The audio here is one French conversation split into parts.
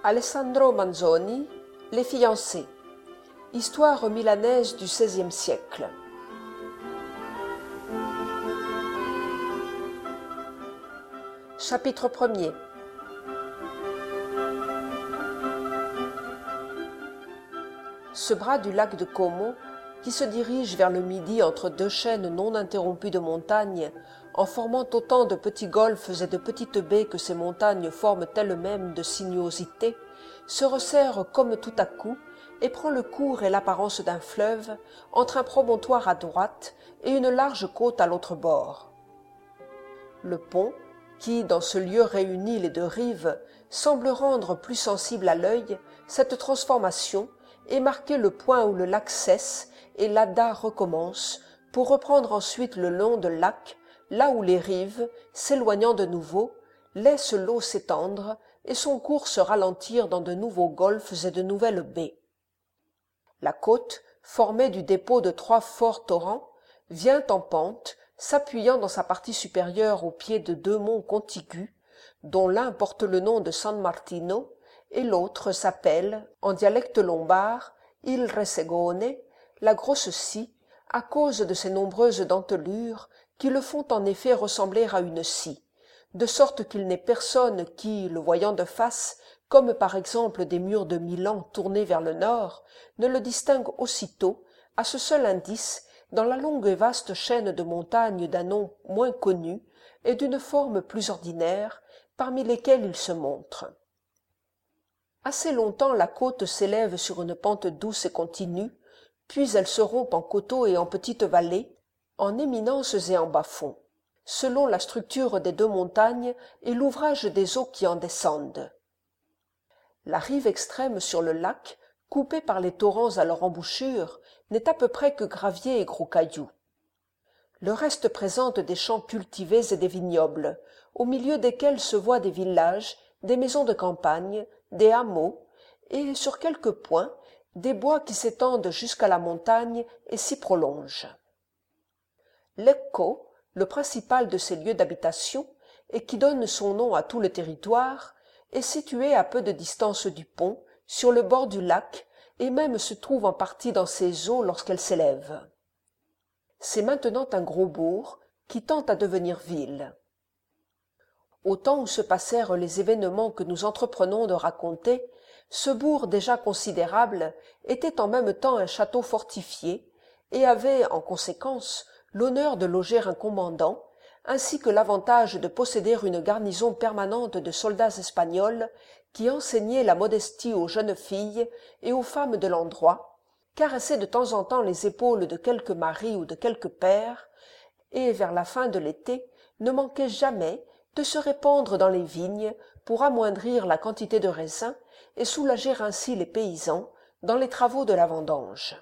Alessandro Manzoni, Les fiancés. Histoire milanaise du XVIe siècle. Chapitre 1er. Ce bras du lac de Como, qui se dirige vers le midi entre deux chaînes non interrompues de montagnes, en formant autant de petits golfes et de petites baies que ces montagnes forment elles-mêmes de sinuosités, se resserre comme tout à coup et prend le cours et l'apparence d'un fleuve entre un promontoire à droite et une large côte à l'autre bord. Le pont, qui, dans ce lieu réunit les deux rives, semble rendre plus sensible à l'œil cette transformation et marquer le point où le lac cesse et l'Adda recommence, pour reprendre ensuite le long de lac, là où les rives, s'éloignant de nouveau, laissent l'eau s'étendre et son cours se ralentir dans de nouveaux golfes et de nouvelles baies. La côte, formée du dépôt de trois forts torrents, vient en pente, s'appuyant dans sa partie supérieure au pied de deux monts contigus, dont l'un porte le nom de San Martino et l'autre s'appelle, en dialecte lombard, Il Resegone, la grosse scie, à cause de ses nombreuses dentelures qui le font en effet ressembler à une scie, de sorte qu'il n'est personne qui, le voyant de face, comme par exemple des murs de Milan tournés vers le nord, ne le distingue aussitôt, à ce seul indice, dans la longue et vaste chaîne de montagnes d'un nom moins connu et d'une forme plus ordinaire, parmi lesquelles il se montre. Assez longtemps la côte s'élève sur une pente douce et continue, puis elle se rompt en coteaux et en petites vallées, en éminences et en bas-fonds, selon la structure des deux montagnes et l'ouvrage des eaux qui en descendent. La rive extrême sur le lac, coupée par les torrents à leur embouchure, n'est à peu près que gravier et gros cailloux. Le reste présente des champs cultivés et des vignobles, au milieu desquels se voient des villages, des maisons de campagne, des hameaux, et, sur quelques points, des bois qui s'étendent jusqu'à la montagne et s'y prolongent. Lecco, le principal de ces lieux d'habitation, et qui donne son nom à tout le territoire, est situé à peu de distance du pont, sur le bord du lac, et même se trouve en partie dans ses eaux lorsqu'elles s'élèvent. C'est maintenant un gros bourg, qui tend à devenir ville. Au temps où se passèrent les événements que nous entreprenons de raconter, ce bourg déjà considérable était en même temps un château fortifié, et avait, en conséquence, l'honneur de loger un commandant, ainsi que l'avantage de posséder une garnison permanente de soldats espagnols qui enseignaient la modestie aux jeunes filles et aux femmes de l'endroit, caressaient de temps en temps les épaules de quelque mari ou de quelque père, et vers la fin de l'été ne manquaient jamais de se répandre dans les vignes pour amoindrir la quantité de raisins et soulager ainsi les paysans dans les travaux de la vendange.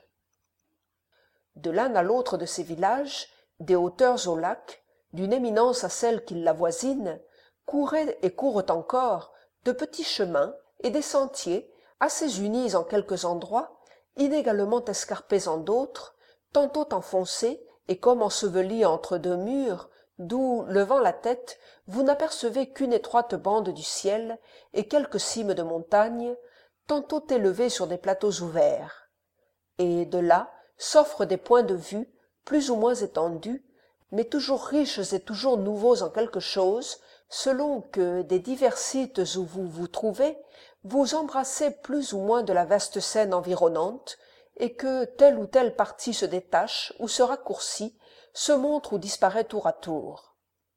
De l'un à l'autre de ces villages, des hauteurs au lac, d'une éminence à celle qui l'avoisine, couraient et courent encore de petits chemins et des sentiers assez unis en quelques endroits, inégalement escarpés en d'autres, tantôt enfoncés et comme ensevelis entre deux murs, d'où, levant la tête, vous n'apercevez qu'une étroite bande du ciel et quelques cimes de montagnes, tantôt élevées sur des plateaux ouverts. Et de là s'offrent des points de vue, plus ou moins étendus, mais toujours riches et toujours nouveaux en quelque chose, selon que, des divers sites où vous vous trouvez, vous embrassez plus ou moins de la vaste scène environnante, et que telle ou telle partie se détache ou se raccourcit, se montre ou disparaît tour à tour.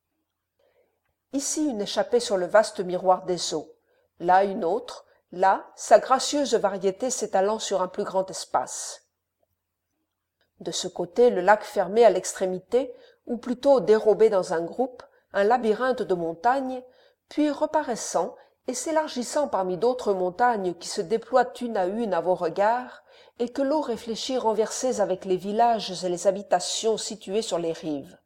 Ici une échappée sur le vaste miroir des eaux, là une autre, là sa gracieuse variété s'étalant sur un plus grand espace. De ce côté le lac fermé à l'extrémité, ou plutôt dérobé dans un groupe, un labyrinthe de montagnes, puis reparaissant et s'élargissant parmi d'autres montagnes qui se déploient une à vos regards, et que l'eau réfléchit renversées avec les villages et les habitations situées sur les rives.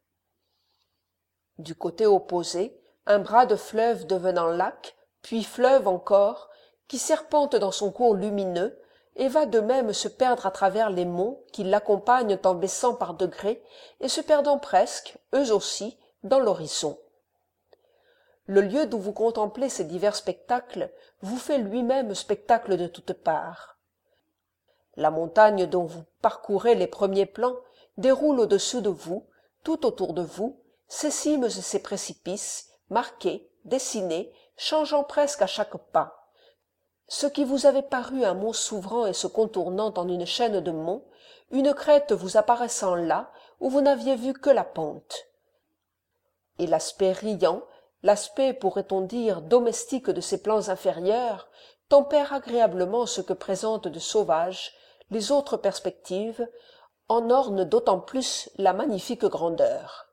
Du côté opposé, un bras de fleuve devenant lac, puis fleuve encore, qui serpente dans son cours lumineux, et va de même se perdre à travers les monts qui l'accompagnent en baissant par degrés et se perdant presque, eux aussi, dans l'horizon. le lieu d'où vous contemplez ces divers spectacles vous fait lui-même spectacle de toutes parts. La montagne dont vous parcourez les premiers plans déroule au-dessus de vous, tout autour de vous, ses cimes et ses précipices, marqués, dessinés, changeant presque à chaque pas. Ce qui vous avait paru un mont s'ouvrant et se contournant en une chaîne de monts, une crête vous apparaissant là où vous n'aviez vu que la pente. Et l'aspect riant, l'aspect, pourrait-on dire, domestique de ces plans inférieurs, tempère agréablement ce que présentent de sauvage les autres perspectives, en orne d'autant plus la magnifique grandeur.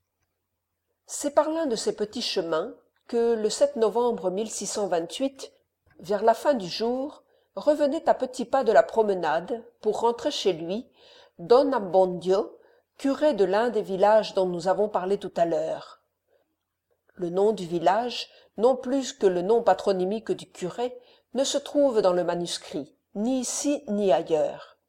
C'est par l'un de ces petits chemins que, le 7 novembre 1628, vers la fin du jour, revenait à petits pas de la promenade, pour rentrer chez lui, Don Abbondio, curé de l'un des villages dont nous avons parlé tout à l'heure. Le nom du village, non plus que le nom patronymique du curé, ne se trouve dans le manuscrit, ni ici ni ailleurs.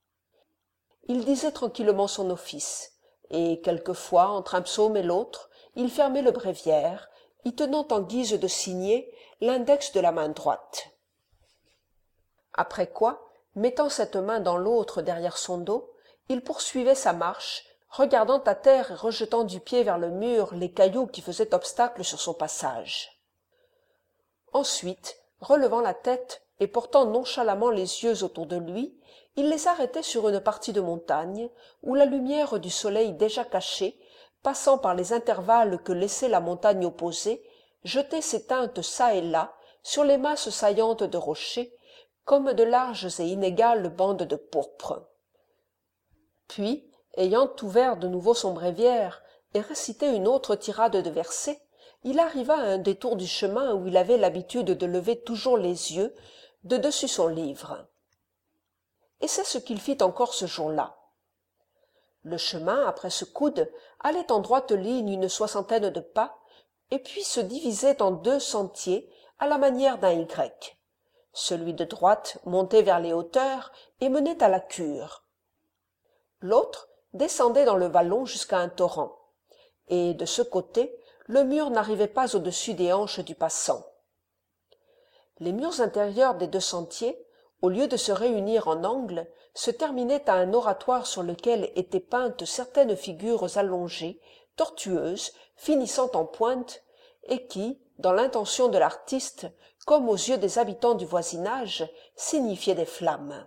Il disait tranquillement son office, et quelquefois, entre un psaume et l'autre, il fermait le bréviaire, y tenant en guise de signet l'index de la main droite. Après quoi, mettant cette main dans l'autre derrière son dos, il poursuivait sa marche, regardant à terre et rejetant du pied vers le mur les cailloux qui faisaient obstacle sur son passage. Ensuite, relevant la tête et portant nonchalamment les yeux autour de lui, il les arrêtait sur une partie de montagne où la lumière du soleil déjà caché, passant par les intervalles que laissait la montagne opposée, jetait ses teintes çà et là sur les masses saillantes de rochers, comme de larges et inégales bandes de pourpre. Puis, ayant ouvert de nouveau son bréviaire et récité une autre tirade de versets, il arriva à un détour du chemin où il avait l'habitude de lever toujours les yeux de dessus son livre. Et c'est ce qu'il fit encore ce jour-là. Le chemin, après ce coude, allait en droite ligne une soixantaine de pas, et puis se divisait en deux sentiers à la manière d'un Y. Celui de droite montait vers les hauteurs et menait à la cure. L'autre descendait dans le vallon jusqu'à un torrent, et de ce côté, le mur n'arrivait pas au-dessus des hanches du passant. Les murs intérieurs des deux sentiers, au lieu de se réunir en angle, se terminaient à un oratoire sur lequel étaient peintes certaines figures allongées, tortueuses, finissant en pointe, et qui, dans l'intention de l'artiste, comme aux yeux des habitants du voisinage, signifiaient des flammes.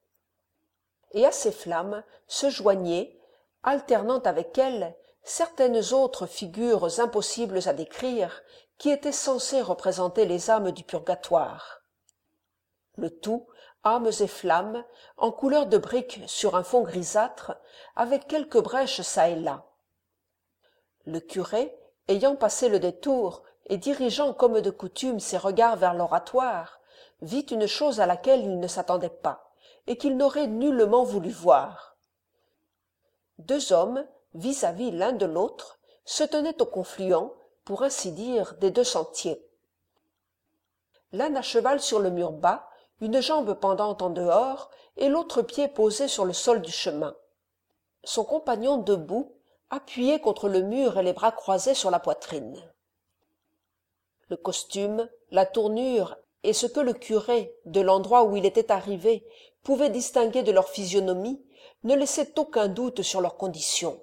Et à ces flammes se joignaient, alternant avec elles, certaines autres figures impossibles à décrire, qui étaient censées représenter les âmes du purgatoire. Le tout, âmes et flammes, en couleur de brique sur un fond grisâtre, avec quelques brèches çà et là. Le curé, ayant passé le détour et dirigeant comme de coutume ses regards vers l'oratoire, vit une chose à laquelle il ne s'attendait pas, et qu'il n'aurait nullement voulu voir. Deux hommes, vis-à-vis l'un de l'autre, se tenaient au confluent, pour ainsi dire, des deux sentiers. L'un à cheval sur le mur bas, une jambe pendant en dehors, et l'autre pied posé sur le sol du chemin. Son compagnon debout, appuyé contre le mur et les bras croisés sur la poitrine. Le costume, la tournure et ce que le curé, de l'endroit où il était arrivé, pouvait distinguer de leur physionomie, ne laissaient aucun doute sur leur condition.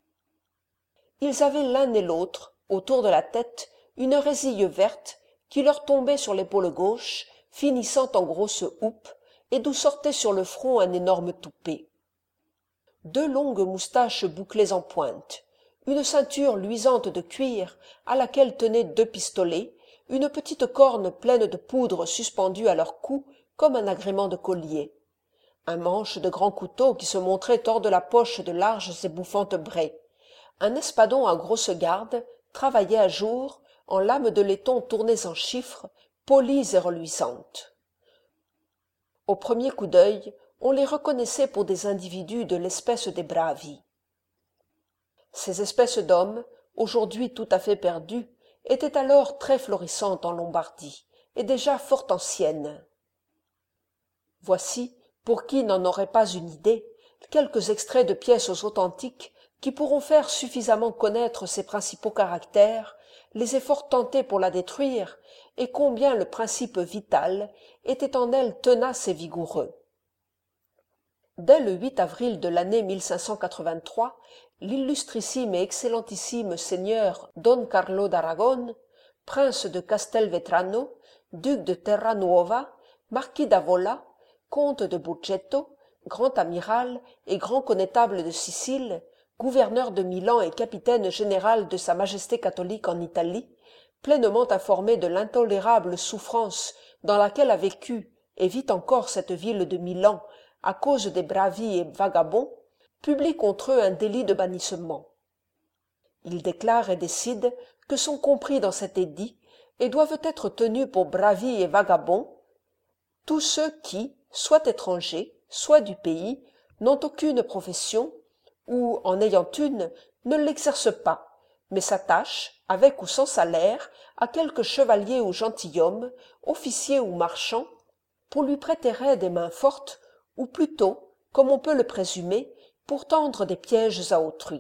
Ils avaient l'un et l'autre, autour de la tête, une résille verte qui leur tombait sur l'épaule gauche, finissant en grosse houppe, et d'où sortait sur le front un énorme toupet. Deux longues moustaches bouclées en pointe, une ceinture luisante de cuir à laquelle tenaient deux pistolets, une petite corne pleine de poudre suspendue à leur cou comme un agrément de collier, un manche de grand couteau qui se montrait hors de la poche de larges et bouffantes braies, un espadon à grosse garde, travaillé à jour, en lames de laiton tournées en chiffres, polies et reluisantes. Au premier coup d'œil, on les reconnaissait pour des individus de l'espèce des bravi. Ces espèces d'hommes, aujourd'hui tout à fait perdues, étaient alors très florissantes en Lombardie, et déjà fort anciennes. Voici, pour qui n'en aurait pas une idée, quelques extraits de pièces authentiques qui pourront faire suffisamment connaître ces principaux caractères les efforts tentés pour la détruire, et combien le principe vital était en elle tenace et vigoureux. Dès le 8 avril de l'année 1583, l'illustrissime et excellentissime seigneur Don Carlo d'Aragon, prince de Castelvetrano, duc de Terranuova, marquis d'Avola, comte de Burgetto, grand amiral et grand connétable de Sicile, gouverneur de Milan et capitaine général de Sa Majesté catholique en Italie, pleinement informé de l'intolérable souffrance dans laquelle a vécu et vit encore cette ville de Milan à cause des bravi et vagabonds, publie contre eux un délit de bannissement. Il déclare et décide que sont compris dans cet édit et doivent être tenus pour bravi et vagabonds tous ceux qui, soit étrangers, soit du pays, n'ont aucune profession, ou, en ayant une, ne l'exercent pas, mais s'attachent, avec ou sans salaire, à quelque chevalier ou gentilhomme, officier ou marchand, pour lui prêter aide et main forte, ou plutôt, comme on peut le présumer, pour tendre des pièges à autrui.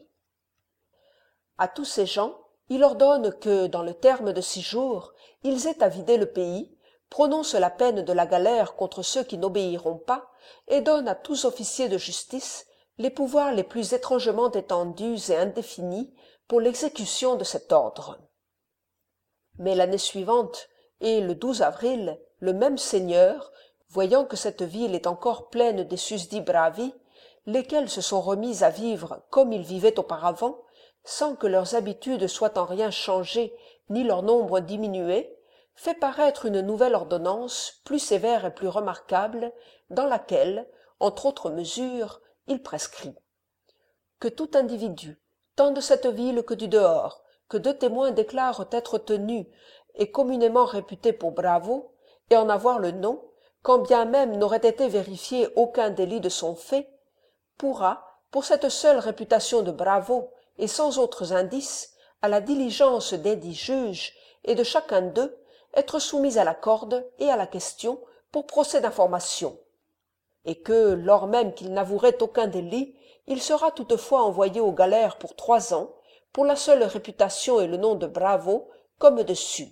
À tous ces gens, il ordonne que, dans le terme de 6 jours, ils aient à vider le pays, prononce la peine de la galère contre ceux qui n'obéiront pas, et donne à tous officiers de justice les pouvoirs les plus étrangement étendus et indéfinis pour l'exécution de cet ordre. Mais l'année suivante, et le 12 avril, le même seigneur, voyant que cette ville est encore pleine des susdits bravi, lesquels se sont remis à vivre comme ils vivaient auparavant, sans que leurs habitudes soient en rien changées ni leur nombre diminué, fait paraître une nouvelle ordonnance plus sévère et plus remarquable, dans laquelle, entre autres mesures, il prescrit que tout individu, tant de cette ville que du dehors, que 2 témoins déclarent être tenus et communément réputés pour bravos, et en avoir le nom, quand bien même n'aurait été vérifié aucun délit de son fait, pourra, pour cette seule réputation de bravo et sans autres indices, à la diligence desdits juges et de chacun d'eux, être soumis à la corde et à la question pour procès d'information, et que, lors même qu'il n'avouerait aucun délit, il sera toutefois envoyé aux galères pour 3 ans, pour la seule réputation et le nom de bravo, comme dessus.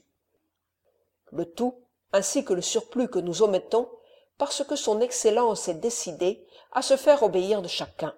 Le tout, ainsi que le surplus que nous omettons, parce que son excellence est décidée à se faire obéir de chacun.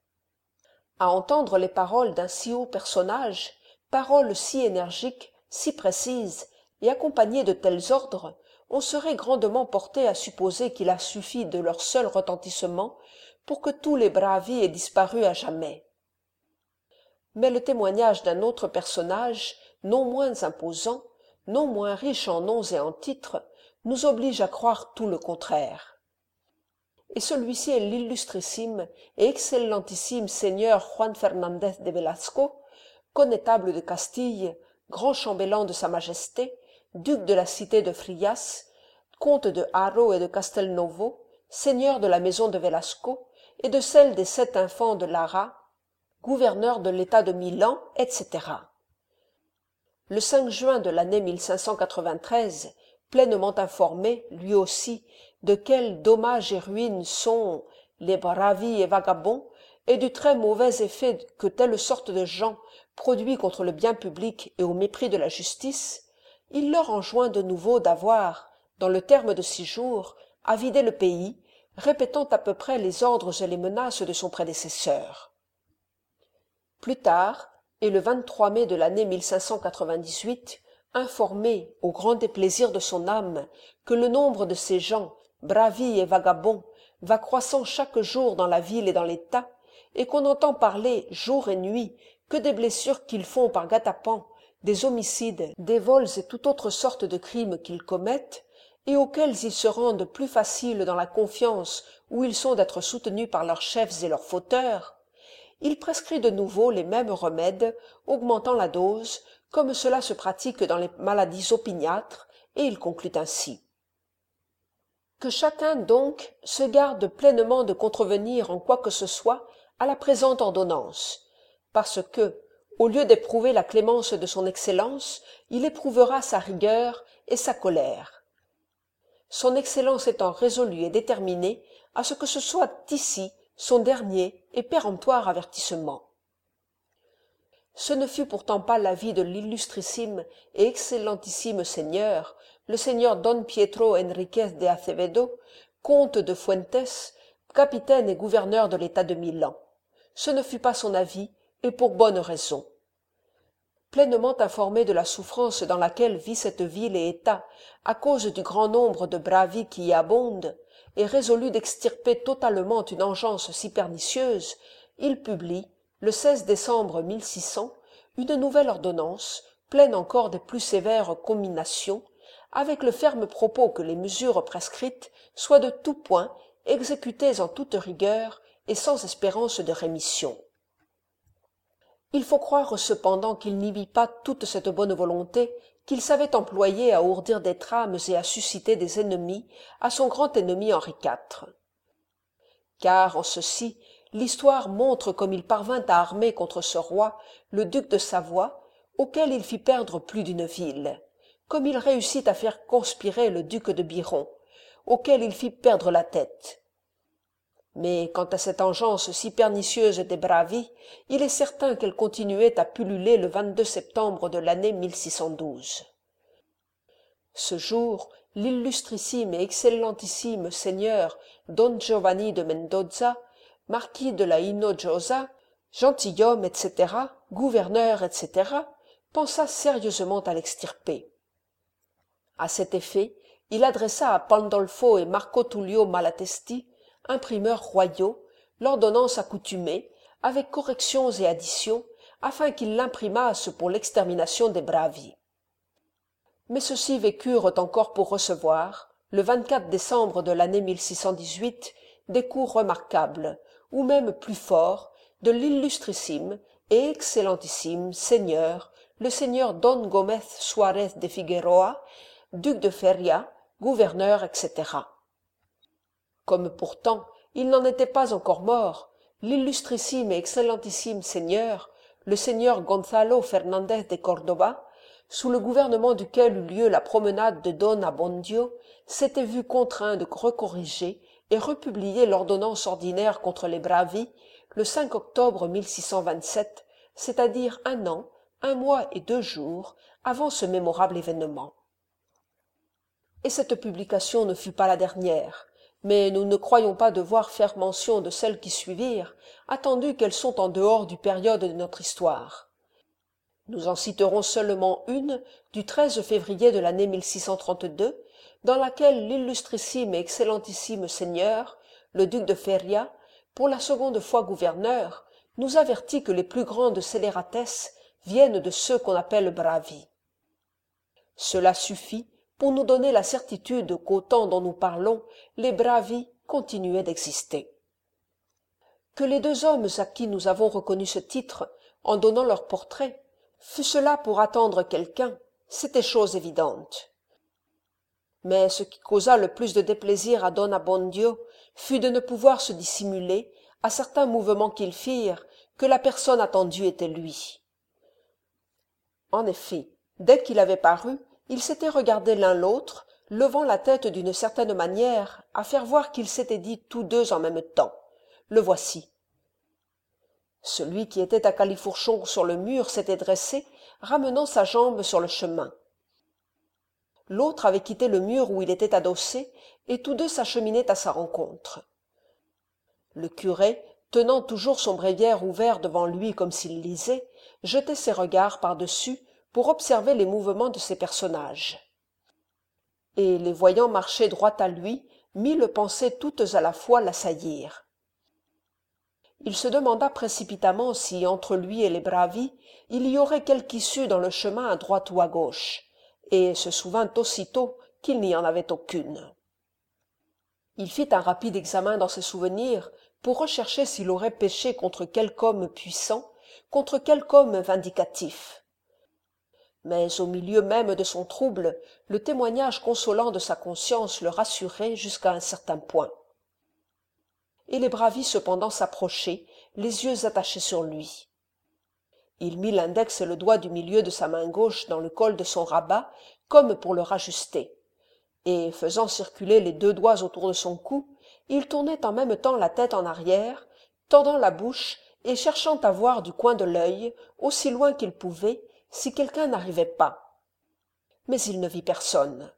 À entendre les paroles d'un si haut personnage, paroles si énergiques, si précises, et accompagnées de tels ordres, on serait grandement porté à supposer qu'il a suffi de leur seul retentissement pour que tous les bravi aient disparu à jamais. Mais le témoignage d'un autre personnage, non moins imposant, non moins riche en noms et en titres, nous oblige à croire tout le contraire. Et celui-ci est l'illustrissime et excellentissime seigneur Juan Fernandez de Velasco, connétable de Castille, grand chambellan de Sa Majesté, duc de la cité de Frias, comte de Haro et de Castelnovo, seigneur de la maison de Velasco et de celle des 7 infants de Lara, gouverneur de l'état de Milan, etc. Le 5 juin de l'année 1593, pleinement informé, lui aussi, de quels dommages et ruines sont les bravi et vagabonds, et du très mauvais effet que telle sorte de gens produit contre le bien public et au mépris de la justice, il leur enjoint de nouveau d'avoir, dans le terme de 6 jours, à vider le pays, répétant à peu près les ordres et les menaces de son prédécesseur. Plus tard, et le 23 mai de l'année 1598, informé, au grand déplaisir de son âme, que le nombre de ces gens, bravi et vagabonds, va croissant chaque jour dans la ville et dans l'État, et qu'on entend parler jour et nuit que des blessures qu'ils font par guet-apens, des homicides, des vols et toute autre sorte de crimes qu'ils commettent, et auxquels ils se rendent plus faciles dans la confiance où ils sont d'être soutenus par leurs chefs et leurs fauteurs, il prescrit de nouveau les mêmes remèdes, augmentant la dose, comme cela se pratique dans les maladies opiniâtres, et il conclut ainsi. Que chacun, donc, se garde pleinement de contrevenir en quoi que ce soit à la présente ordonnance, parce que, au lieu d'éprouver la clémence de son excellence, il éprouvera sa rigueur et sa colère. Son excellence étant résolue et déterminée à ce que ce soit ici son dernier et péremptoire avertissement. Ce ne fut pourtant pas l'avis de l'illustrissime et excellentissime seigneur, le seigneur Don Pietro Enriquez de Acevedo, comte de Fuentes, capitaine et gouverneur de l'État de Milan. Ce ne fut pas son avis, et pour bonne raison. Pleinement informé de la souffrance dans laquelle vit cette ville et État à cause du grand nombre de bravi qui y abondent, et résolu d'extirper totalement une engeance si pernicieuse, il publie, le 16 décembre 1600, une nouvelle ordonnance, pleine encore des plus sévères comminations, avec le ferme propos que les mesures prescrites soient de tout point exécutées en toute rigueur et sans espérance de rémission. Il faut croire cependant qu'il n'y vit pas toute cette bonne volonté qu'il savait employer à ourdir des trames et à susciter des ennemis à son grand ennemi Henri IV. Car en ceci, l'histoire montre comme il parvint à armer contre ce roi le duc de Savoie, auquel il fit perdre plus d'une ville, comme il réussit à faire conspirer le duc de Biron, auquel il fit perdre la tête. Mais quant à cette engeance si pernicieuse des bravi, il est certain qu'elle continuait à pulluler le 22 septembre de l'année 1612. Ce jour, l'illustrissime et excellentissime seigneur Don Giovanni de Mendoza, marquis de la Hinojosa, gentilhomme, etc., gouverneur, etc., pensa sérieusement à l'extirper. À cet effet, il adressa à Pandolfo et Marco Tullio Malatesti, imprimeurs royaux, l'ordonnance accoutumée, avec corrections et additions, afin qu'ils l'imprimassent pour l'extermination des bravi. Mais ceux-ci vécurent encore pour recevoir, le 24 décembre de l'année 1618, des coups remarquables, ou même plus forts, de l'illustrissime et excellentissime seigneur, le seigneur Don Gomez Suarez de Figueroa, duc de Feria, gouverneur, etc. Comme pourtant il n'en était pas encore mort, l'illustrissime et excellentissime seigneur, le seigneur Gonzalo Fernandez de Cordoba, sous le gouvernement duquel eut lieu la promenade de Don Abbondio, s'était vu contraint de recorriger et republier l'ordonnance ordinaire contre les bravi le 5 octobre 1627, c'est-à-dire 1 an, 1 mois et 2 jours avant ce mémorable événement. Et cette publication ne fut pas la dernière, mais nous ne croyons pas devoir faire mention de celles qui suivirent, attendu qu'elles sont en dehors du période de notre histoire. Nous en citerons seulement une du 13 février de l'année 1632, dans laquelle l'illustrissime et excellentissime seigneur, le duc de Feria, pour la seconde fois gouverneur, nous avertit que les plus grandes scélératesses viennent de ceux qu'on appelle bravi. Cela suffit pour nous donner la certitude qu'au temps dont nous parlons, les bravi continuaient d'exister. Que les 2 hommes à qui nous avons reconnu ce titre, en donnant leur portrait, fût-ce là pour attendre quelqu'un, c'était chose évidente. Mais ce qui causa le plus de déplaisir à Don Abbondio fut de ne pouvoir se dissimuler, à certains mouvements qu'ils firent, que la personne attendue était lui. En effet, dès qu'il avait paru, ils s'étaient regardés l'un l'autre, levant la tête d'une certaine manière, à faire voir qu'ils s'étaient dit tous 2 en même temps. Le voici. Celui qui était à califourchon sur le mur s'était dressé, ramenant sa jambe sur le chemin. L'autre avait quitté le mur où il était adossé, et tous 2 s'acheminaient à sa rencontre. Le curé, tenant toujours son bréviaire ouvert devant lui comme s'il lisait, jetait ses regards par-dessus pour observer les mouvements de ces personnages. Et les voyant marcher droit à lui, 1000 pensées toutes à la fois l'assaillirent. Il se demanda précipitamment si, entre lui et les bravi, il y aurait quelque issue dans le chemin à droite ou à gauche, et se souvint aussitôt qu'il n'y en avait aucune. Il fit un rapide examen dans ses souvenirs pour rechercher s'il aurait péché contre quelque homme puissant, contre quelque homme vindicatif. Mais au milieu même de son trouble, le témoignage consolant de sa conscience le rassurait jusqu'à un certain point. Et les bravi cependant s'approchaient, les yeux attachés sur lui. Il mit l'index et le doigt du milieu de sa main gauche dans le col de son rabat, comme pour le rajuster, et, faisant circuler les 2 doigts autour de son cou, il tournait en même temps la tête en arrière, tendant la bouche et cherchant à voir du coin de l'œil, aussi loin qu'il pouvait, si quelqu'un n'arrivait pas. Mais il ne vit personne.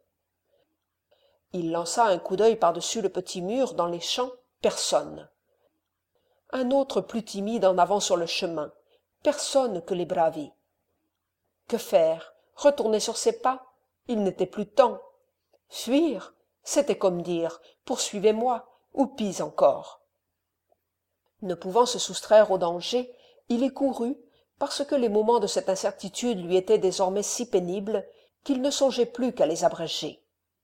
Il lança un coup d'œil par-dessus le petit mur dans les champs, personne. Un autre plus timide en avant sur le chemin, personne que les bravi. Que faire? Retourner sur ses pas? Il n'était plus temps. Fuir? C'était comme dire « poursuivez-moi » ou pis encore. Ne pouvant se soustraire au danger, il y courut, parce que les moments de cette incertitude lui étaient désormais si pénibles qu'il ne songeait plus qu'à les abréger.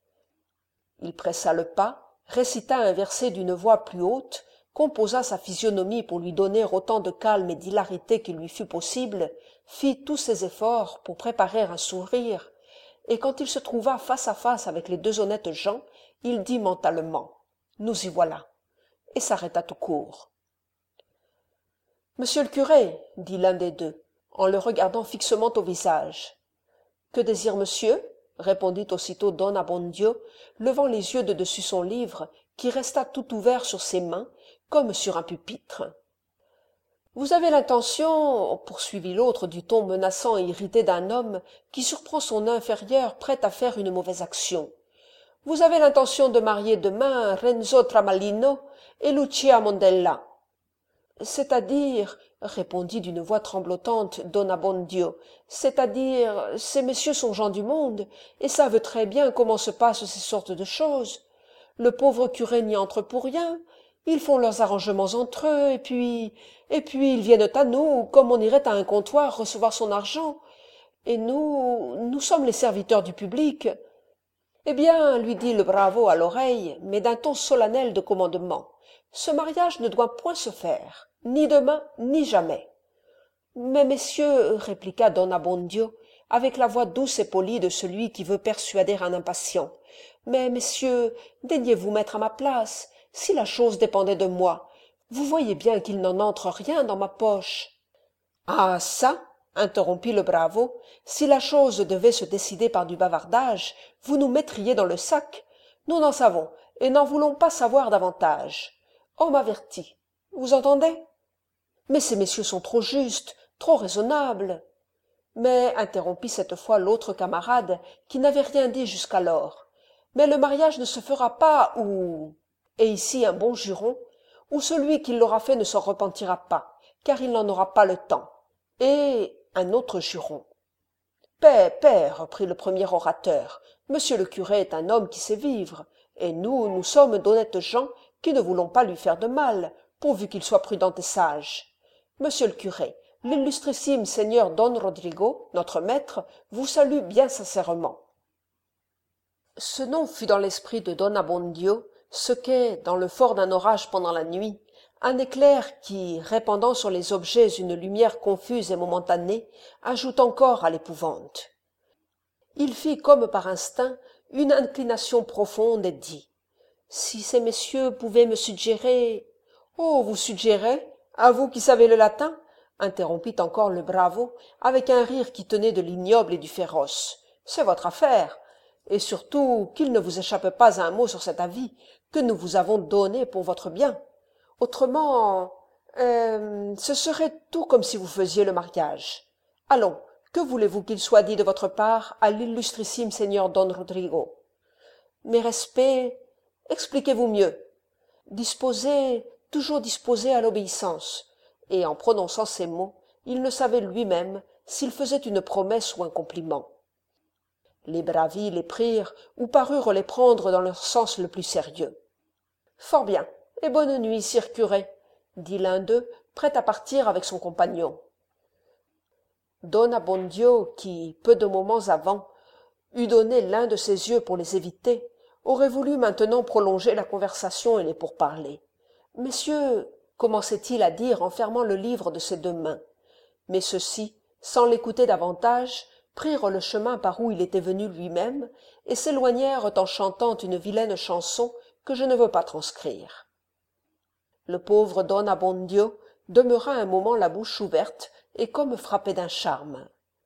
Il pressa le pas, récita un verset d'une voix plus haute, composa sa physionomie pour lui donner autant de calme et d'hilarité qu'il lui fut possible, fit tous ses efforts pour préparer un sourire, et quand il se trouva face à face avec les deux honnêtes gens, il dit mentalement « Nous y voilà » et s'arrêta tout court. « Monsieur le curé, » dit l'un des deux, en le regardant fixement au visage. « Que désire monsieur ?» répondit aussitôt don Abbondio, levant les yeux de dessus son livre, qui resta tout ouvert sur ses mains, comme sur un pupitre. « Vous avez l'intention, poursuivit l'autre du ton menaçant et irrité d'un homme qui surprend son inférieur prêt à faire une mauvaise action. Vous avez l'intention de marier demain Renzo Tramalino et Lucia Mondella. » « C'est-à-dire, répondit d'une voix tremblotante don Abbondio, c'est-à-dire, ces messieurs sont gens du monde et savent très bien comment se passent ces sortes de choses. Le pauvre curé n'y entre pour rien, ils font leurs arrangements entre eux, et puis ils viennent à nous, comme on irait à un comptoir recevoir son argent. Et nous sommes les serviteurs du public. Eh bien, lui dit le bravo à l'oreille, mais d'un ton solennel de commandement, ce mariage ne doit point se faire, ni demain, ni jamais. Mais messieurs, répliqua don Abbondio, avec la voix douce et polie de celui qui veut persuader un impatient, mais messieurs, daignez-vous mettre à ma place, si la chose dépendait de moi. Vous voyez bien qu'il n'en entre rien dans ma poche. Ah ça, interrompit le bravo, si la chose devait se décider par du bavardage, vous nous mettriez dans le sac. Nous n'en savons, et n'en voulons pas savoir davantage. Homme averti. Vous entendez? Mais ces messieurs sont trop justes, trop raisonnables. Mais, interrompit cette fois l'autre camarade, qui n'avait rien dit jusqu'alors, mais le mariage ne se fera pas ou, et ici un bon juron, ou celui qui l'aura fait ne s'en repentira pas, car il n'en aura pas le temps, et un autre juron. Paix, reprit le premier orateur, monsieur le curé est un homme qui sait vivre, et nous sommes d'honnêtes gens qui ne voulons pas lui faire de mal, pourvu qu'il soit prudent et sage. Monsieur le curé, l'illustrissime seigneur don Rodrigo, notre maître, vous salue bien sincèrement. Ce nom fut dans l'esprit de don Abbondio ce qu'est, dans le fort d'un orage pendant la nuit, un éclair qui, répandant sur les objets une lumière confuse et momentanée, ajoute encore à l'épouvante. Il fit comme par instinct une inclination profonde et dit « Si ces messieurs pouvaient me suggérer… »« Oh, vous suggérez? À vous qui savez le latin ?» interrompit encore le bravo, avec un rire qui tenait de l'ignoble et du féroce. « C'est votre affaire. Et surtout qu'il ne vous échappe pas un mot sur cet avis que nous vous avons donné pour votre bien. Autrement, ce serait tout comme si vous faisiez le mariage. Allons, que voulez-vous qu'il soit dit de votre part à l'illustrissime seigneur don Rodrigo? Mes respects, expliquez-vous mieux. Toujours disposé à l'obéissance. » Et en prononçant ces mots, il ne savait lui-même s'il faisait une promesse ou un compliment. Les bravi les prirent ou parurent les prendre dans leur sens le plus sérieux. « Fort bien, et bonne nuit, sire curé, » dit l'un d'eux, prêt à partir avec son compagnon. Don Abbondio, qui, peu de moments avant, eût donné l'un de ses yeux pour les éviter, aurait voulu maintenant prolonger la conversation et les pourparlers. « Messieurs, » commençait-il à dire en fermant le livre de ses deux mains, mais ceux-ci, sans l'écouter davantage, prirent le chemin par où il était venu lui-même et s'éloignèrent en chantant une vilaine chanson que je ne veux pas transcrire. Le pauvre don Abbondio demeura un moment la bouche ouverte et comme frappé d'un charme.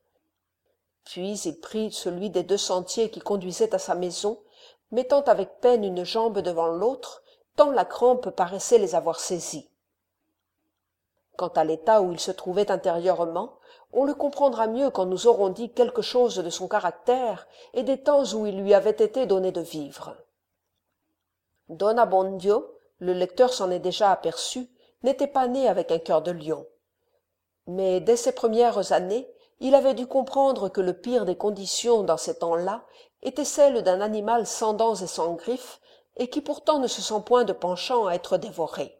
Puis il prit celui des deux sentiers qui conduisaient à sa maison, mettant avec peine une jambe devant l'autre, tant la crampe paraissait les avoir saisis. Quant à l'état où il se trouvait intérieurement, on le comprendra mieux quand nous aurons dit quelque chose de son caractère et des temps où il lui avait été donné de vivre. Don Abbondio, le lecteur s'en est déjà aperçu, n'était pas né avec un cœur de lion. Mais dès ses premières années, il avait dû comprendre que le pire des conditions dans ces temps-là était celle d'un animal sans dents et sans griffes, et qui pourtant ne se sent point de penchant à être dévoré.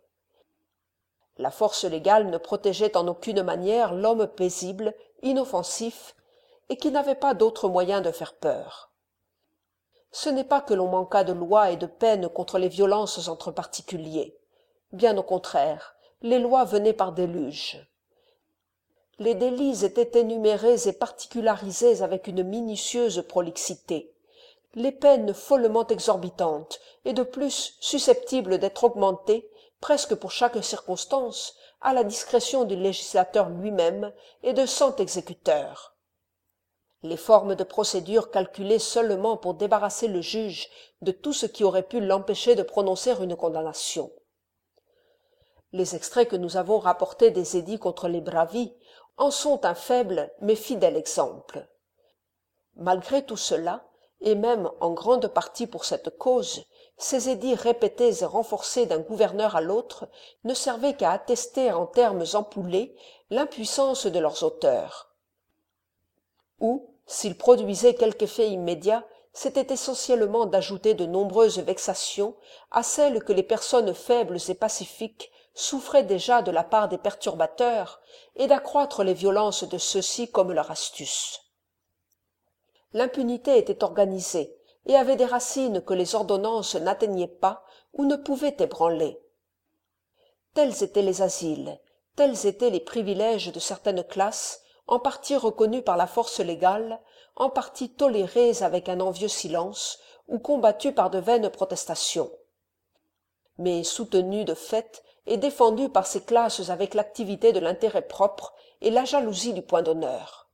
La force légale ne protégeait en aucune manière l'homme paisible, inoffensif, et qui n'avait pas d'autre moyen de faire peur. Ce n'est pas que l'on manquât de lois et de peines contre les violences entre particuliers. Bien au contraire, les lois venaient par déluge. Les délits étaient énumérés et particularisés avec une minutieuse prolixité, les peines follement exorbitantes, et de plus susceptibles d'être augmentées, presque pour chaque circonstance, à la discrétion du législateur lui-même et de 100 exécuteurs. Les formes de procédure calculées seulement pour débarrasser le juge de tout ce qui aurait pu l'empêcher de prononcer une condamnation. Les extraits que nous avons rapportés des édits contre les bravi en sont un faible mais fidèle exemple. Malgré tout cela, et même en grande partie pour cette cause, ces édits répétés et renforcés d'un gouverneur à l'autre ne servaient qu'à attester en termes ampoulés l'impuissance de leurs auteurs. Ou, s'ils produisaient quelque effet immédiat, c'était essentiellement d'ajouter de nombreuses vexations à celles que les personnes faibles et pacifiques souffraient déjà de la part des perturbateurs, et d'accroître les violences de ceux-ci comme leur astuce. L'impunité était organisée, et avait des racines que les ordonnances n'atteignaient pas ou ne pouvaient ébranler. Tels étaient les asiles, tels étaient les privilèges de certaines classes, en partie reconnus par la force légale, en partie tolérés avec un envieux silence, ou combattus par de vaines protestations. Mais soutenus de fait et défendus par ces classes avec l'activité de l'intérêt propre et la jalousie du point d'honneur.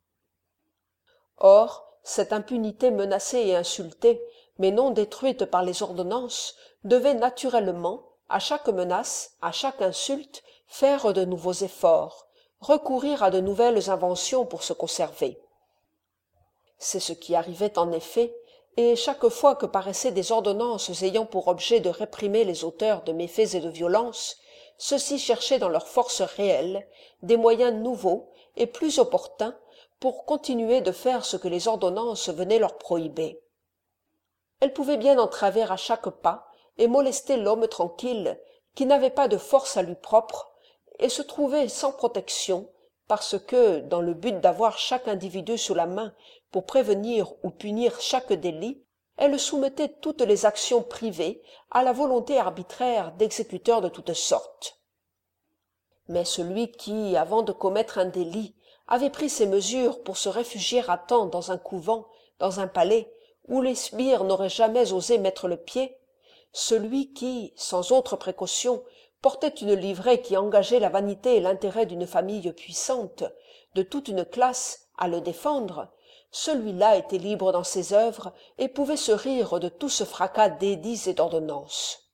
Or, cette impunité menacée et insultée, mais non détruite par les ordonnances, devait naturellement, à chaque menace, à chaque insulte, faire de nouveaux efforts, recourir à de nouvelles inventions pour se conserver. C'est ce qui arrivait en effet, et chaque fois que paraissaient des ordonnances ayant pour objet de réprimer les auteurs de méfaits et de violences, ceux-ci cherchaient dans leur force réelle des moyens nouveaux et plus opportuns pour continuer de faire ce que les ordonnances venaient leur prohiber. Elles pouvaient bien entraver à chaque pas et molester l'homme tranquille qui n'avait pas de force à lui propre et se trouvait sans protection parce que, dans le but d'avoir chaque individu sous la main pour prévenir ou punir chaque délit, elles soumettaient toutes les actions privées à la volonté arbitraire d'exécuteurs de toutes sortes. Mais celui qui, avant de commettre un délit, avait pris ses mesures pour se réfugier à temps dans un couvent, dans un palais, où les sbires n'auraient jamais osé mettre le pied, celui qui, sans autre précaution, portait une livrée qui engageait la vanité et l'intérêt d'une famille puissante, de toute une classe, à le défendre, celui-là était libre dans ses œuvres et pouvait se rire de tout ce fracas d'édits et d'ordonnances.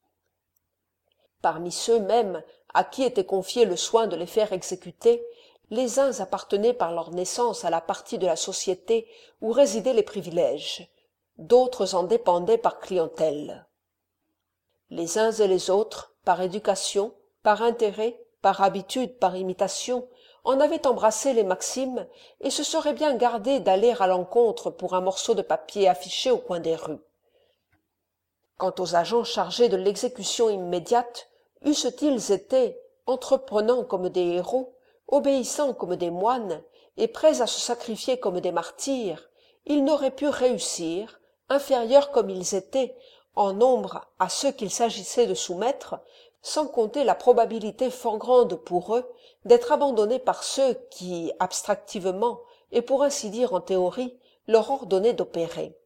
Parmi ceux mêmes à qui était confié le soin de les faire exécuter, les uns appartenaient par leur naissance à la partie de la société où résidaient les privilèges, d'autres en dépendaient par clientèle. Les uns et les autres, par éducation, par intérêt, par habitude, par imitation, en avaient embrassé les maximes et se seraient bien gardés d'aller à l'encontre pour un morceau de papier affiché au coin des rues. Quant aux agents chargés de l'exécution immédiate, eussent-ils été, entreprenants comme des héros, obéissants comme des moines, et prêts à se sacrifier comme des martyrs, ils n'auraient pu réussir, inférieurs comme ils étaient, en nombre à ceux qu'il s'agissait de soumettre, sans compter la probabilité fort grande pour eux d'être abandonnés par ceux qui, abstractivement, et pour ainsi dire en théorie, leur ordonnaient d'opérer.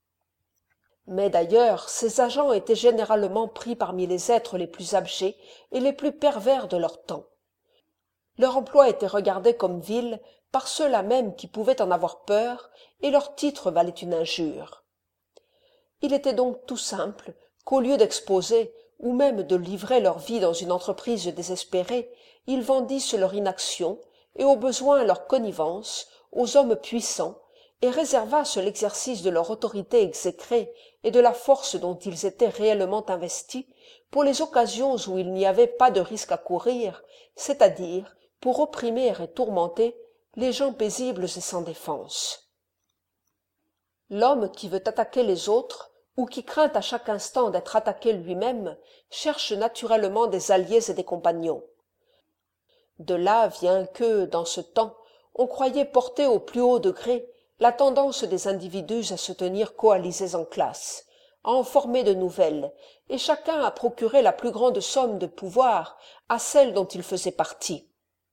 Mais d'ailleurs, ces agents étaient généralement pris parmi les êtres les plus abjects et les plus pervers de leur temps. Leur emploi était regardé comme vil par ceux-là même qui pouvaient en avoir peur, et leur titre valait une injure. Il était donc tout simple qu'au lieu d'exposer, ou même de livrer leur vie dans une entreprise désespérée, ils vendissent leur inaction et au besoin leur connivence aux hommes puissants et réservassent l'exercice de leur autorité exécrée et de la force dont ils étaient réellement investis pour les occasions où il n'y avait pas de risque à courir, c'est-à-dire pour opprimer et tourmenter les gens paisibles et sans défense. L'homme qui veut attaquer les autres, ou qui craint à chaque instant d'être attaqué lui-même, cherche naturellement des alliés et des compagnons. De là vient que, dans ce temps, on croyait porter au plus haut degré la tendance des individus à se tenir coalisés en classe, à en former de nouvelles, et chacun à procurer la plus grande somme de pouvoir à celle dont il faisait partie.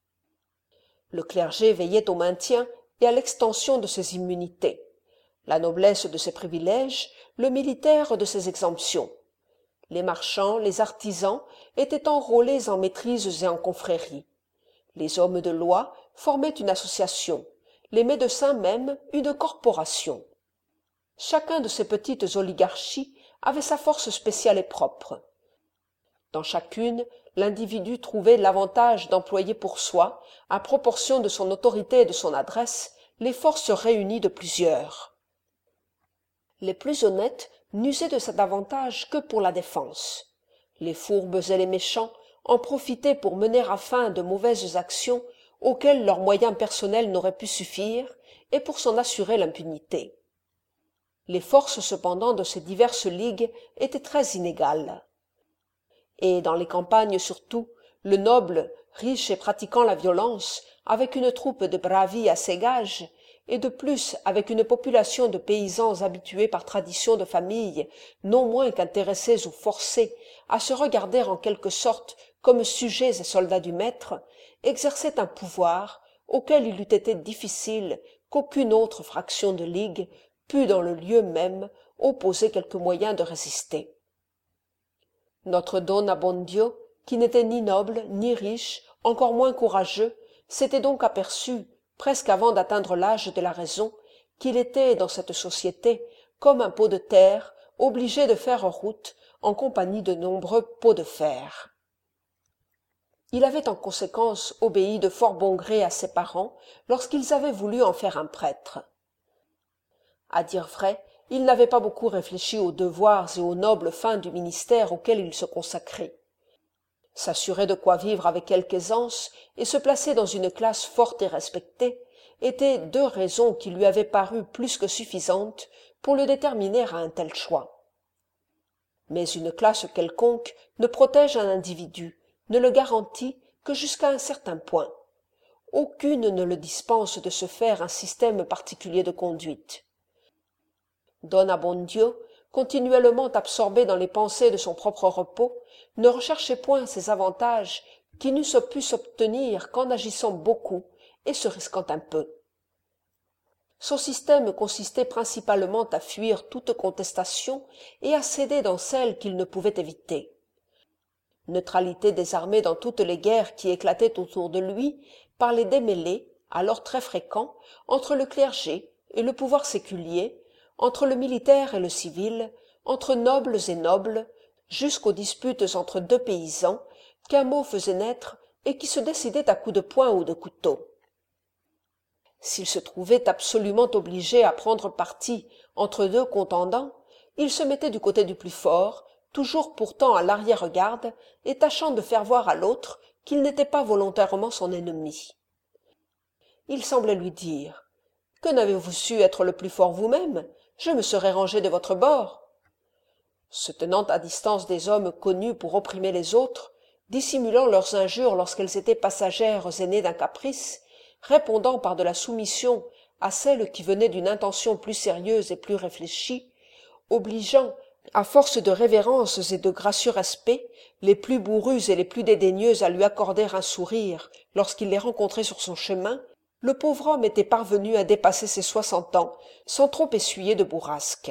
Le clergé veillait au maintien et à l'extension de ses immunités, la noblesse de ses privilèges, le militaire de ses exemptions. Les marchands, les artisans étaient enrôlés en maîtrises et en confréries. Les hommes de loi formaient une association, les médecins même une corporation. Chacun de ces petites oligarchies avait sa force spéciale et propre. Dans chacune, l'individu trouvait l'avantage d'employer pour soi, à proportion de son autorité et de son adresse, les forces réunies de plusieurs. Les plus honnêtes n'usaient de cet avantage que pour la défense. Les fourbes et les méchants en profitaient pour mener à fin de mauvaises actions auxquelles leurs moyens personnels n'auraient pu suffire, et pour s'en assurer l'impunité. Les forces cependant de ces diverses ligues étaient très inégales. Et dans les campagnes surtout, le noble, riche et pratiquant la violence, avec une troupe de bravi à ses gages, et de plus avec une population de paysans habitués par tradition de famille, non moins qu'intéressés ou forcés à se regarder en quelque sorte comme sujets et soldats du maître, exerçait un pouvoir auquel il eût été difficile qu'aucune autre fraction de ligue pût dans le lieu même opposer quelque moyen de résister. Notre Don Abbondio, qui n'était ni noble ni riche, encore moins courageux, s'était donc aperçu, presque avant d'atteindre l'âge de la raison, qu'il était dans cette société comme un pot de terre obligé de faire route en compagnie de nombreux pots de fer. Il avait en conséquence obéi de fort bon gré à ses parents lorsqu'ils avaient voulu en faire un prêtre. À dire vrai, il n'avait pas beaucoup réfléchi aux devoirs et aux nobles fins du ministère auquel il se consacrait. S'assurer de quoi vivre avec quelque aisance et se placer dans une classe forte et respectée étaient deux raisons qui lui avaient paru plus que suffisantes pour le déterminer à un tel choix. Mais une classe quelconque ne protège un individu, ne le garantit que jusqu'à un certain point. Aucune ne le dispense de se faire un système particulier de conduite. Don Abbondio, continuellement absorbé dans les pensées de son propre repos, ne recherchait point ces avantages qui n'eussent pu s'obtenir qu'en agissant beaucoup et se risquant un peu. Son système consistait principalement à fuir toute contestation et à céder dans celle qu'il ne pouvait éviter. Neutralité des armées dans toutes les guerres qui éclataient autour de lui par les démêlés, alors très fréquents, entre le clergé et le pouvoir séculier, entre le militaire et le civil, entre nobles et nobles, jusqu'aux disputes entre deux paysans qu'un mot faisait naître et qui se décidaient à coups de poing ou de couteau. S'il se trouvait absolument obligé à prendre parti entre deux contendants, il se mettait du côté du plus fort, toujours pourtant à l'arrière-garde et tâchant de faire voir à l'autre qu'il n'était pas volontairement son ennemi. Il semblait lui dire « Que n'avez-vous su être le plus fort vous-même ? Je me serais rangé de votre bord. » Se tenant à distance des hommes connus pour opprimer les autres, dissimulant leurs injures lorsqu'elles étaient passagères et nées d'un caprice, répondant par de la soumission à celles qui venaient d'une intention plus sérieuse et plus réfléchie, obligeant, à force de révérences et de gracieux respect, les plus bourrus et les plus dédaigneux à lui accorder un sourire lorsqu'il les rencontrait sur son chemin, le pauvre homme était parvenu à dépasser ses 60 ans sans trop essuyer de bourrasques.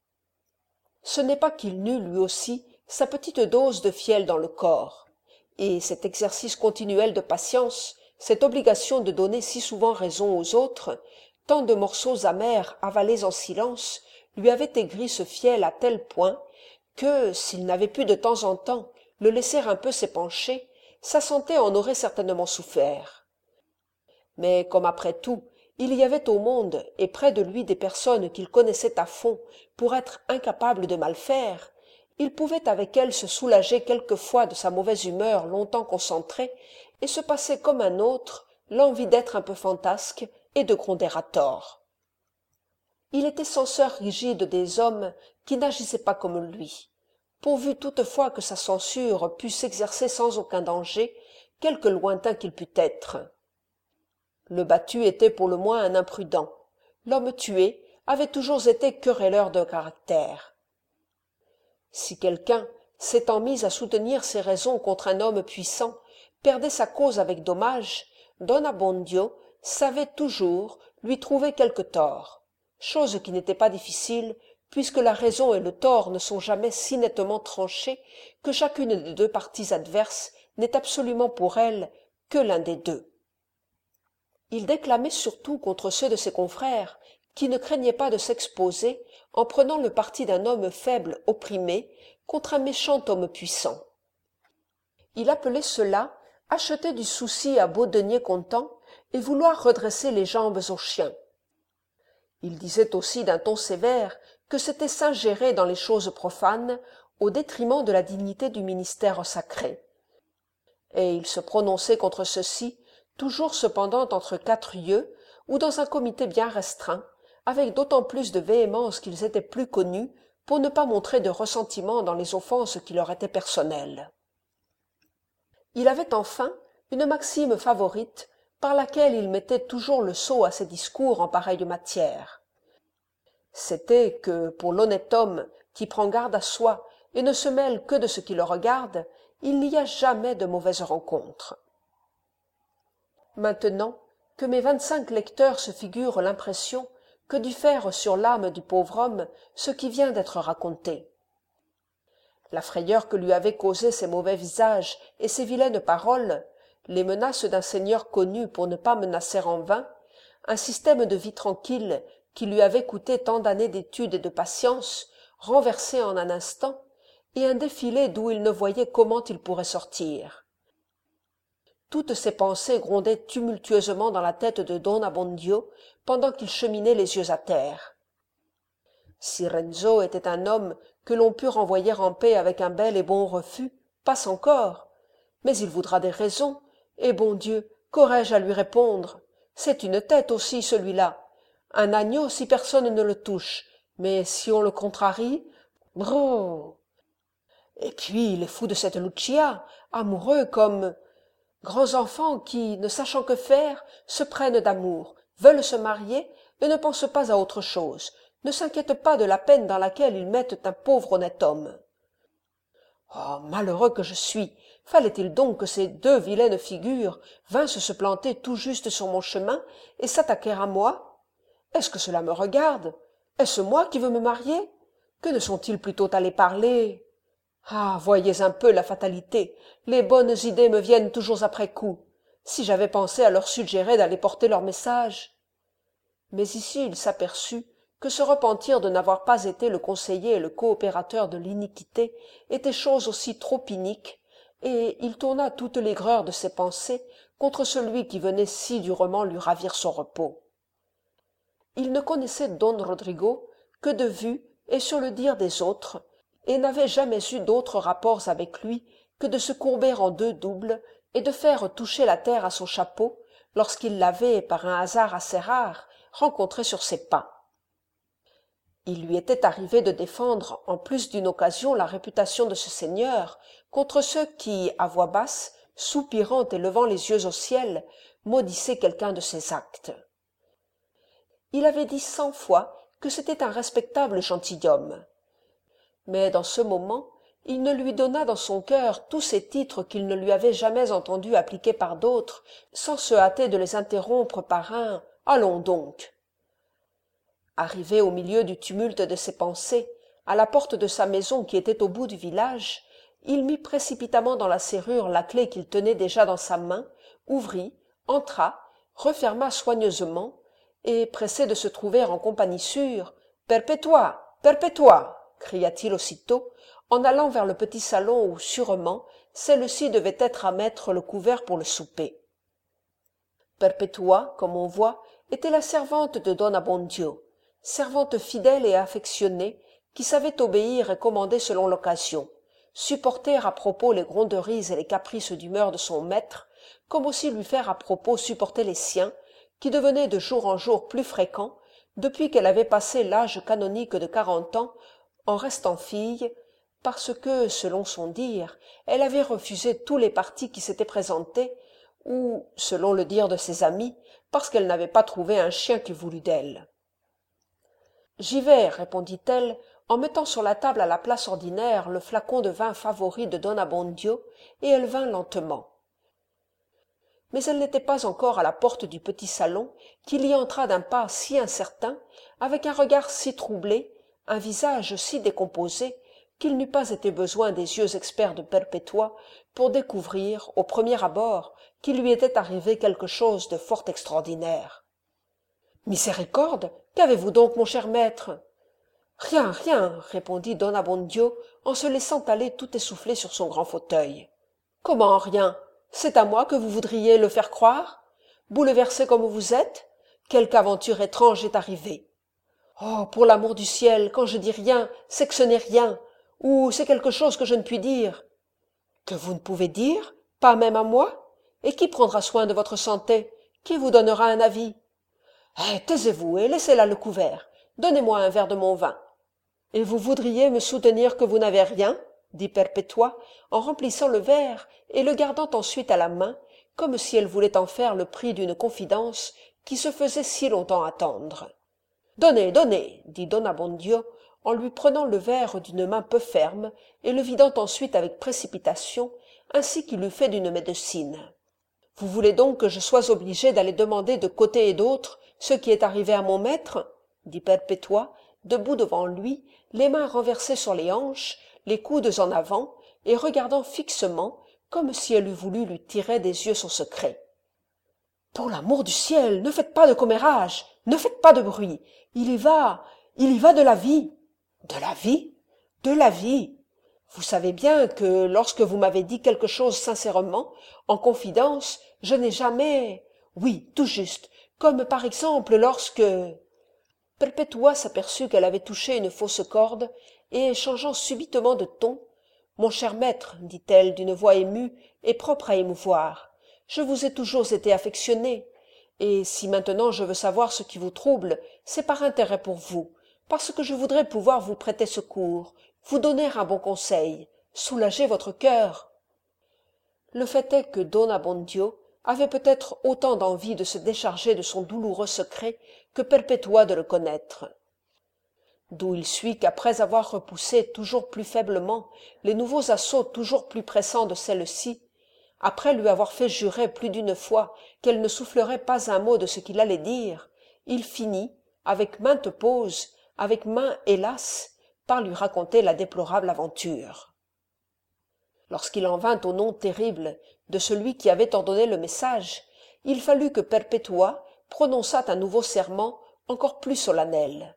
Ce n'est pas qu'il n'eût lui aussi sa petite dose de fiel dans le corps, et cet exercice continuel de patience, cette obligation de donner si souvent raison aux autres, tant de morceaux amers avalés en silence, lui avaient aigri ce fiel à tel point que, s'il n'avait pu de temps en temps le laisser un peu s'épancher, sa santé en aurait certainement souffert. Mais comme après tout, il y avait au monde et près de lui des personnes qu'il connaissait à fond pour être incapables de mal faire, il pouvait avec elles se soulager quelquefois de sa mauvaise humeur longtemps concentrée et se passer comme un autre l'envie d'être un peu fantasque et de gronder à tort. Il était censeur rigide des hommes qui n'agissaient pas comme lui, pourvu toutefois que sa censure pût s'exercer sans aucun danger, quelque lointain qu'il pût être. Le battu était pour le moins un imprudent, l'homme tué avait toujours été querelleur de caractère. Si quelqu'un, s'étant mis à soutenir ses raisons contre un homme puissant, perdait sa cause avec dommage, Don Abbondio savait toujours lui trouver quelque tort, chose qui n'était pas difficile, puisque la raison et le tort ne sont jamais si nettement tranchés que chacune des deux parties adverses n'est absolument pour elle que l'un des deux. Il déclamait surtout contre ceux de ses confrères qui ne craignaient pas de s'exposer en prenant le parti d'un homme faible opprimé contre un méchant homme puissant. Il appelait cela acheter du souci à beau denier comptant et vouloir redresser les jambes aux chiens. Il disait aussi d'un ton sévère que c'était s'ingérer dans les choses profanes au détriment de la dignité du ministère sacré. Et il se prononçait contre ceci toujours cependant entre quatre yeux ou dans un comité bien restreint, avec d'autant plus de véhémence qu'ils étaient plus connus pour ne pas montrer de ressentiment dans les offenses qui leur étaient personnelles. Il avait enfin une maxime favorite par laquelle il mettait toujours le sceau à ses discours en pareille matière. C'était que, pour l'honnête homme qui prend garde à soi et ne se mêle que de ce qui le regarde, il n'y a jamais de mauvaises rencontres. Maintenant que mes 25 lecteurs se figurent l'impression que dut faire sur l'âme du pauvre homme ce qui vient d'être raconté. La frayeur que lui avaient causée ces mauvais visages et ces vilaines paroles, les menaces d'un seigneur connu pour ne pas menacer en vain, un système de vie tranquille qui lui avait coûté tant d'années d'études et de patience, renversé en un instant, et un défilé d'où il ne voyait comment il pourrait sortir. Toutes ces pensées grondaient tumultueusement dans la tête de Don Abbondio pendant qu'il cheminait les yeux à terre. Si Renzo était un homme que l'on pût renvoyer en paix avec un bel et bon refus, passe encore. Mais il voudra des raisons, et bon Dieu, qu'aurais-je à lui répondre? C'est une tête aussi, celui-là. Un agneau si personne ne le touche, mais si on le contrarie, brrr. Et puis les fous de cette Lucia, amoureux comme grands enfants qui, ne sachant que faire, se prennent d'amour, veulent se marier et ne pensent pas à autre chose, ne s'inquiètent pas de la peine dans laquelle ils mettent un pauvre honnête homme. Oh, malheureux que je suis! Fallait-il donc que ces deux vilaines figures vinssent se planter tout juste sur mon chemin et s'attaquer à moi? Est-ce que cela me regarde? Est-ce moi qui veux me marier? Que ne sont-ils plutôt allés parler? Ah, voyez un peu la fatalité, les bonnes idées me viennent toujours après coup. Si j'avais pensé à leur suggérer d'aller porter leur message. Mais ici il s'aperçut que se repentir de n'avoir pas été le conseiller et le coopérateur de l'iniquité était chose aussi trop inique, et il tourna toute l'aigreur de ses pensées contre celui qui venait si durement lui ravir son repos. Il ne connaissait Don Rodrigo que de vue et sur le dire des autres, et n'avait jamais eu d'autres rapports avec lui que de se courber en deux doubles et de faire toucher la terre à son chapeau lorsqu'il l'avait, par un hasard assez rare, rencontré sur ses pas. Il lui était arrivé de défendre en plus d'une occasion la réputation de ce seigneur contre ceux qui, à voix basse, soupirant et levant les yeux au ciel, maudissaient quelqu'un de ses actes. Il avait dit 100 fois que c'était un respectable gentilhomme. Mais dans ce moment, il ne lui donna dans son cœur tous ces titres qu'il ne lui avait jamais entendu appliquer par d'autres, sans se hâter de les interrompre par un « Allons donc !» Arrivé au milieu du tumulte de ses pensées, à la porte de sa maison qui était au bout du village, il mit précipitamment dans la serrure la clef qu'il tenait déjà dans sa main, ouvrit, entra, referma soigneusement, et, pressé de se trouver en compagnie sûre, « Perpétua, Perpétua !» cria-t-il aussitôt, en allant vers le petit salon où, sûrement, celle-ci devait être à mettre le couvert pour le souper. Perpétua, comme on voit, était la servante de don Abbondio, servante fidèle et affectionnée, qui savait obéir et commander selon l'occasion, supporter à propos les gronderies et les caprices d'humeur de son maître, comme aussi lui faire à propos supporter les siens, qui devenaient de jour en jour plus fréquents, depuis qu'elle avait passé l'âge canonique de 40 ans, en restant fille, parce que, selon son dire, elle avait refusé tous les partis qui s'étaient présentés, ou, selon le dire de ses amis, parce qu'elle n'avait pas trouvé un chien qui voulût d'elle. « J'y vais, répondit-elle, en mettant sur la table à la place ordinaire le flacon de vin favori de don Abbondio, et elle vint lentement. Mais elle n'était pas encore à la porte du petit salon, qu'il y entra d'un pas si incertain, avec un regard si troublé, un visage si décomposé, qu'il n'eût pas été besoin des yeux experts de Perpétua pour découvrir, au premier abord, qu'il lui était arrivé quelque chose de fort extraordinaire. « Miséricorde, qu'avez-vous donc, mon cher maître ?» « Rien, rien, répondit don Abbondio en se laissant aller tout essoufflé sur son grand fauteuil. « Comment rien? C'est à moi que vous voudriez le faire croire? Bouleversé comme vous êtes, quelque aventure étrange est arrivée. Oh, pour l'amour du ciel, quand je dis rien, c'est que ce n'est rien, ou c'est quelque chose que je ne puis dire. Que vous ne pouvez dire, pas même à moi? Et qui prendra soin de votre santé? Qui vous donnera un avis? Taisez-vous et laissez là le couvert. Donnez-moi un verre de mon vin. Et vous voudriez me soutenir que vous n'avez rien? Dit Perpétua, en remplissant le verre et le gardant ensuite à la main, comme si elle voulait en faire le prix d'une confidence qui se faisait si longtemps attendre. Donnez, donnez, dit don Abbondio, en lui prenant le verre d'une main peu ferme et le vidant ensuite avec précipitation, ainsi qu'il eût fait d'une médecine. Vous voulez donc que je sois obligé d'aller demander de côté et d'autre ce qui est arrivé à mon maître? Dit Perpétua, debout devant lui, les mains renversées sur les hanches, les coudes en avant, et regardant fixement, comme si elle eût voulu lui tirer des yeux son secret. « Pour l'amour du ciel, ne faites pas de commérage, ne faites pas de bruit, il y va de la vie. »« De la vie? De la vie. Vous savez bien que lorsque vous m'avez dit quelque chose sincèrement, en confidence, je n'ai jamais... Oui, tout juste, comme par exemple lorsque... » Perpétua s'aperçut qu'elle avait touché une fausse corde, et, changeant subitement de ton, « Mon cher maître, dit-elle d'une voix émue et propre à émouvoir, je vous ai toujours été affectionnée, et si maintenant je veux savoir ce qui vous trouble, c'est par intérêt pour vous, parce que je voudrais pouvoir vous prêter secours, vous donner un bon conseil, soulager votre cœur. » Le fait est que don Abbondio avait peut-être autant d'envie de se décharger de son douloureux secret que Perpétua de le connaître. D'où il suit qu'après avoir repoussé toujours plus faiblement les nouveaux assauts toujours plus pressants de celle-ci, après lui avoir fait jurer plus d'une fois qu'elle ne soufflerait pas un mot de ce qu'il allait dire, il finit, avec maintes pauses, avec maint hélas, par lui raconter la déplorable aventure. Lorsqu'il en vint au nom terrible de celui qui avait ordonné le message, il fallut que Perpétua prononçât un nouveau serment encore plus solennel.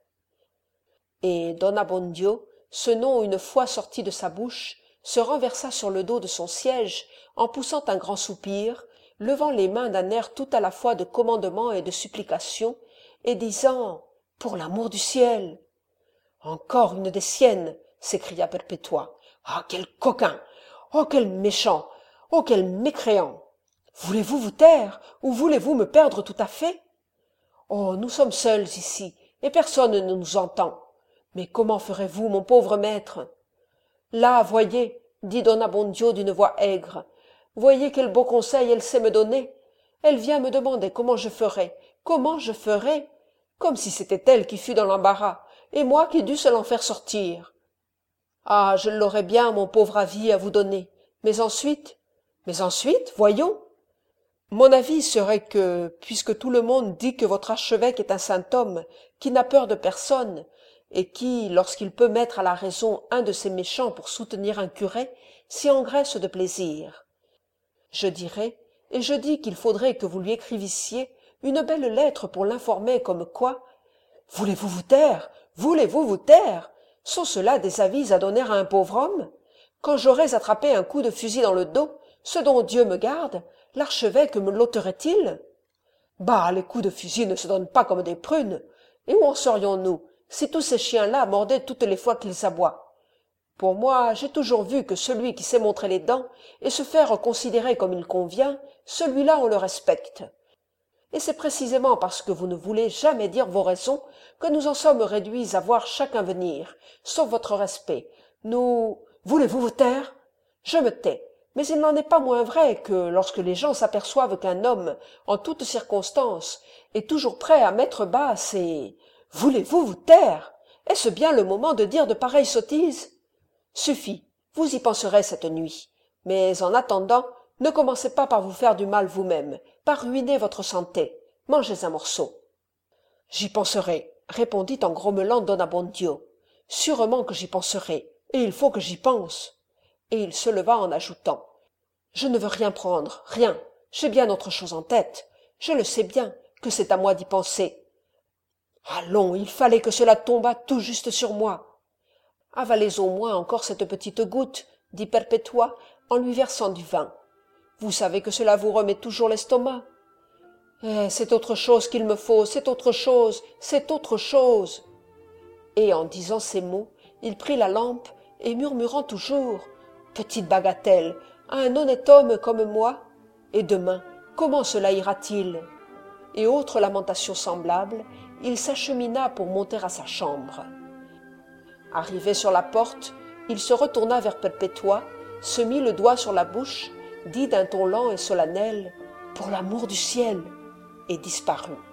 Et don Abbondio, ce nom une fois sorti de sa bouche, se renversa sur le dos de son siège en poussant un grand soupir, levant les mains d'un air tout à la fois de commandement et de supplication, et disant « Pour l'amour du ciel !»« Encore une des siennes !» s'écria Perpétua. « Ah, quel coquin! Oh, quel méchant! Oh, quel mécréant! Voulez-vous vous taire ou voulez-vous me perdre tout à fait? Oh, nous sommes seuls ici, et personne ne nous entend. Mais comment ferez-vous, mon pauvre maître? Là, voyez, dit don Abbondio d'une voix aigre, voyez quel beau conseil elle sait me donner. Elle vient me demander comment je ferai, comme si c'était elle qui fût dans l'embarras, et moi qui dusse l'en faire sortir. Ah, je l'aurais bien, mon pauvre avis à vous donner, mais ensuite, voyons. Mon avis serait que, puisque tout le monde dit que votre archevêque est un saint homme, qui n'a peur de personne, et qui, lorsqu'il peut mettre à la raison un de ses méchants pour soutenir un curé, s'y engraisse de plaisir. Je dirais, et je dis qu'il faudrait que vous lui écrivissiez une belle lettre pour l'informer comme quoi... Voulez-vous vous taire? Voulez-vous vous taire? Sont cela des avis à donner à un pauvre homme? Quand j'aurais attrapé un coup de fusil dans le dos, ce dont Dieu me garde, l'archevêque me l'ôterait-il? Bah, les coups de fusil ne se donnent pas comme des prunes. Et où en serions-nous, si tous ces chiens-là mordaient toutes les fois qu'ils aboient? Pour moi, j'ai toujours vu que celui qui sait montrer les dents et se faire considérer comme il convient, celui-là on le respecte. Et c'est précisément parce que vous ne voulez jamais dire vos raisons que nous en sommes réduits à voir chacun venir, sauf votre respect. Voulez-vous vous taire? Je me tais. Mais il n'en est pas moins vrai que, lorsque les gens s'aperçoivent qu'un homme, en toutes circonstances, est toujours prêt à mettre bas ses « Voulez-vous vous taire ?» Est-ce bien le moment de dire de pareilles sottises? Suffit, vous y penserez cette nuit. Mais en attendant, ne commencez pas par vous faire du mal vous-même, par ruiner votre santé. Mangez un morceau. J'y penserai, répondit en grommelant don Abbondio. Sûrement que j'y penserai, et il faut que j'y pense. Et il se leva en ajoutant. Je ne veux rien prendre, rien. J'ai bien autre chose en tête. Je le sais bien, que c'est à moi d'y penser. Allons, il fallait que cela tombât tout juste sur moi. Avalez au moins encore cette petite goutte, dit Perpétua, en lui versant du vin. Vous savez que cela vous remet toujours l'estomac. C'est autre chose qu'il me faut, c'est autre chose, c'est autre chose. Et en disant ces mots, il prit la lampe et murmurant toujours « Petite bagatelle, à un honnête homme comme moi, et demain, comment cela ira-t-il » et autres lamentations semblables, il s'achemina pour monter à sa chambre. Arrivé sur la porte, il se retourna vers Perpétua, se mit le doigt sur la bouche, dit d'un ton lent et solennel « Pour l'amour du ciel !» et disparut.